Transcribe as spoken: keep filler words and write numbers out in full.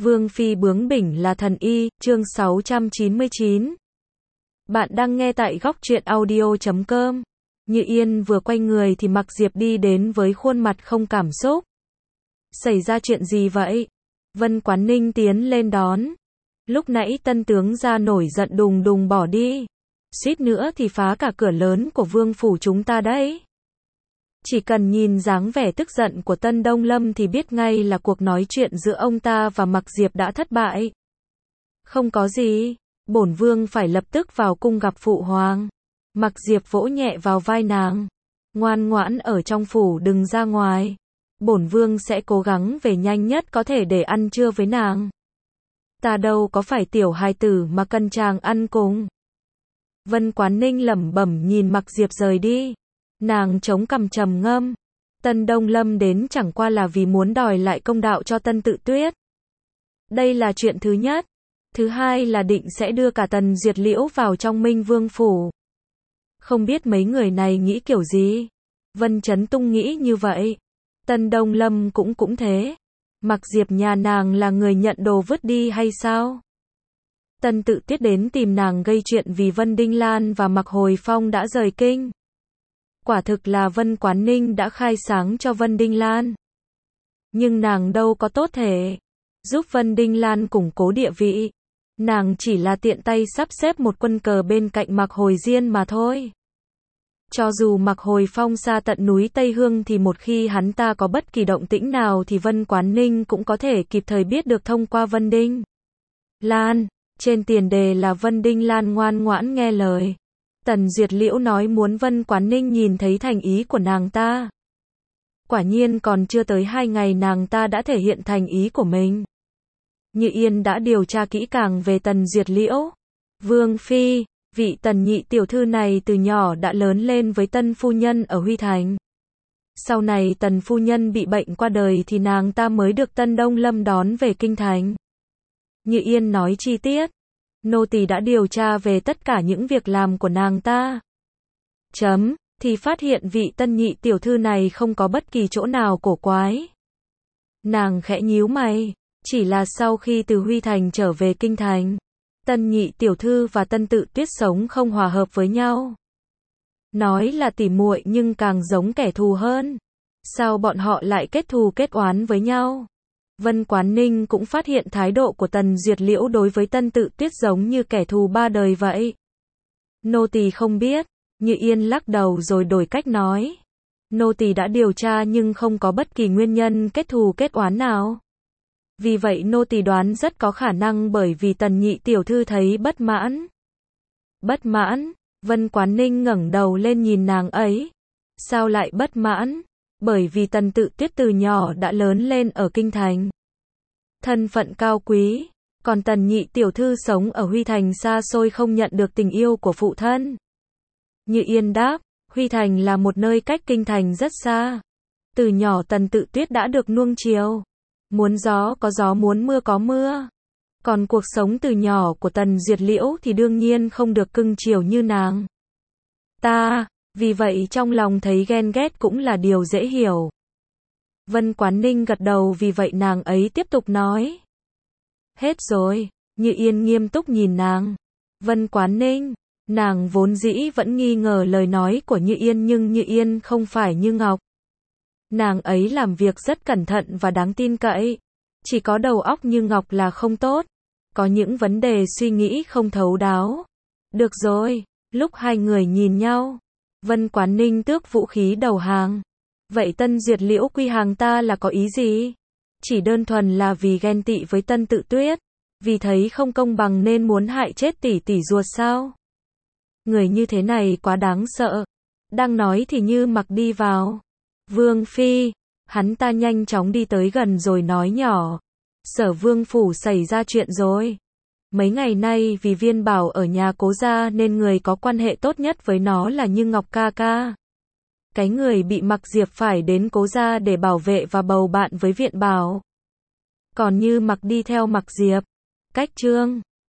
Vương phi bướng bỉnh là thần y, chương sáu trăm chín mươi chín. Bạn đang nghe tại góc truyện audio chấm com. Như Yên vừa quay người thì Mặc Diệp đi đến với khuôn mặt không cảm xúc. Xảy ra chuyện gì vậy? Vân Quán Ninh tiến lên đón. Lúc nãy tân tướng ra nổi giận đùng đùng bỏ đi. Suýt nữa thì phá cả cửa lớn của vương phủ chúng ta đấy. Chỉ cần nhìn dáng vẻ tức giận của Tân Đông Lâm thì biết ngay là cuộc nói chuyện giữa ông ta và Mặc Diệp đã thất bại. Không có gì, bổn vương phải lập tức vào cung gặp phụ hoàng. Mặc Diệp vỗ nhẹ vào vai nàng. Ngoan ngoãn ở trong phủ đừng ra ngoài. Bổn vương sẽ cố gắng về nhanh nhất có thể để ăn trưa với nàng. Ta đâu có phải tiểu hài tử mà cần chàng ăn cùng. Vân Quán Ninh lẩm bẩm nhìn Mặc Diệp rời đi. Nàng chống cằm trầm ngâm. Tân Đông Lâm đến chẳng qua là vì muốn đòi lại công đạo cho Tân Tự Tuyết. Đây là chuyện thứ nhất. Thứ hai là định sẽ đưa cả Tần Duyệt Liễu vào trong Minh Vương phủ. Không biết mấy người này nghĩ kiểu gì. Vân Chấn Tung nghĩ như vậy. Tân Đông Lâm cũng cũng thế. Mặc Diệp nhà nàng là người nhận đồ vứt đi hay sao? Tân Tự Tuyết đến tìm nàng gây chuyện vì Vân Đinh Lan và Mặc Hồi Phong đã rời kinh. Quả thực là Vân Quán Ninh đã khai sáng cho Vân Đinh Lan. Nhưng nàng đâu có tốt thể giúp Vân Đinh Lan củng cố địa vị. Nàng chỉ là tiện tay sắp xếp một quân cờ bên cạnh Mặc Hồi Diên mà thôi. Cho dù Mặc Hồi Phong xa tận núi Tây Hương thì một khi hắn ta có bất kỳ động tĩnh nào thì Vân Quán Ninh cũng có thể kịp thời biết được thông qua Vân Đinh Lan. Trên tiền đề là Vân Đinh Lan ngoan ngoãn nghe lời. Tần Duyệt Liễu nói muốn Vân Quán Ninh nhìn thấy thành ý của nàng ta. Quả nhiên còn chưa tới hai ngày nàng ta đã thể hiện thành ý của mình. Như Yên đã điều tra kỹ càng về Tần Duyệt Liễu. Vương phi, vị Tần nhị tiểu thư này từ nhỏ đã lớn lên với Tân phu nhân ở Huy Thành. Sau này Tần phu nhân bị bệnh qua đời thì nàng ta mới được Tân Đông Lâm đón về kinh thành. Như Yên nói chi tiết. Nô tỳ đã điều tra về tất cả những việc làm của nàng ta. Chấm, thì phát hiện vị Tân nhị tiểu thư này không có bất kỳ chỗ nào cổ quái. Nàng khẽ nhíu mày, chỉ là sau khi từ Huy Thành trở về kinh thành, Tân nhị tiểu thư và Tân Tự Tuyết sống không hòa hợp với nhau. Nói là tỉ muội nhưng càng giống kẻ thù hơn. Sao bọn họ lại kết thù kết oán với nhau? Vân Quán Ninh cũng phát hiện thái độ của Tần Duyệt Liễu đối với Tân Tự Tuyết giống như kẻ thù ba đời vậy. Nô tỳ không biết. Như Yên lắc đầu rồi đổi cách nói. Nô tỳ đã điều tra nhưng không có bất kỳ nguyên nhân kết thù kết oán nào. Vì vậy nô tỳ đoán rất có khả năng bởi vì Tần nhị tiểu thư thấy bất mãn. Bất mãn? Vân Quán Ninh ngẩng đầu lên nhìn nàng ấy. Sao lại bất mãn? Bởi vì Tần Tự Tuyết từ nhỏ đã lớn lên ở kinh thành. Thân phận cao quý, còn Tần nhị tiểu thư sống ở Huy Thành xa xôi không nhận được tình yêu của phụ thân. Như Yên đáp, Huy Thành là một nơi cách kinh thành rất xa. Từ nhỏ Tần Tự Tuyết đã được nuông chiều. Muốn gió có gió muốn mưa có mưa. Còn cuộc sống từ nhỏ của Tần Duyệt Liễu thì đương nhiên không được cưng chiều như nàng ta. Vì vậy trong lòng thấy ghen ghét cũng là điều dễ hiểu. Vân Quán Ninh gật đầu vì vậy nàng ấy tiếp tục nói. Hết rồi. Như Yên nghiêm túc nhìn nàng. Vân Quán Ninh, nàng vốn dĩ vẫn nghi ngờ lời nói của Như Yên nhưng Như Yên không phải như Ngọc. Nàng ấy làm việc rất cẩn thận và đáng tin cậy. Chỉ có đầu óc như Ngọc là không tốt. Có những vấn đề suy nghĩ không thấu đáo. Được rồi. Lúc hai người nhìn nhau, Vân Quán Ninh tước vũ khí đầu hàng. Vậy Tân Duyệt Liễu quy hàng ta là có ý gì? Chỉ đơn thuần là vì ghen tị với Tân Tự Tuyết. Vì thấy không công bằng nên muốn hại chết tỷ tỷ ruột sao? Người như thế này quá đáng sợ. Đang nói thì Như Mặc đi vào. Vương phi, hắn ta nhanh chóng đi tới gần rồi nói nhỏ. Sở vương phủ xảy ra chuyện rồi. Mấy ngày nay vì Viên Bảo ở nhà Cố gia nên người có quan hệ tốt nhất với nó là Như Ngọc ca ca. Cái người bị Mặc Diệp phải đến Cố gia để bảo vệ và bầu bạn với Viện Bảo. Còn Như Mặc đi theo Mặc Diệp. Cách trương.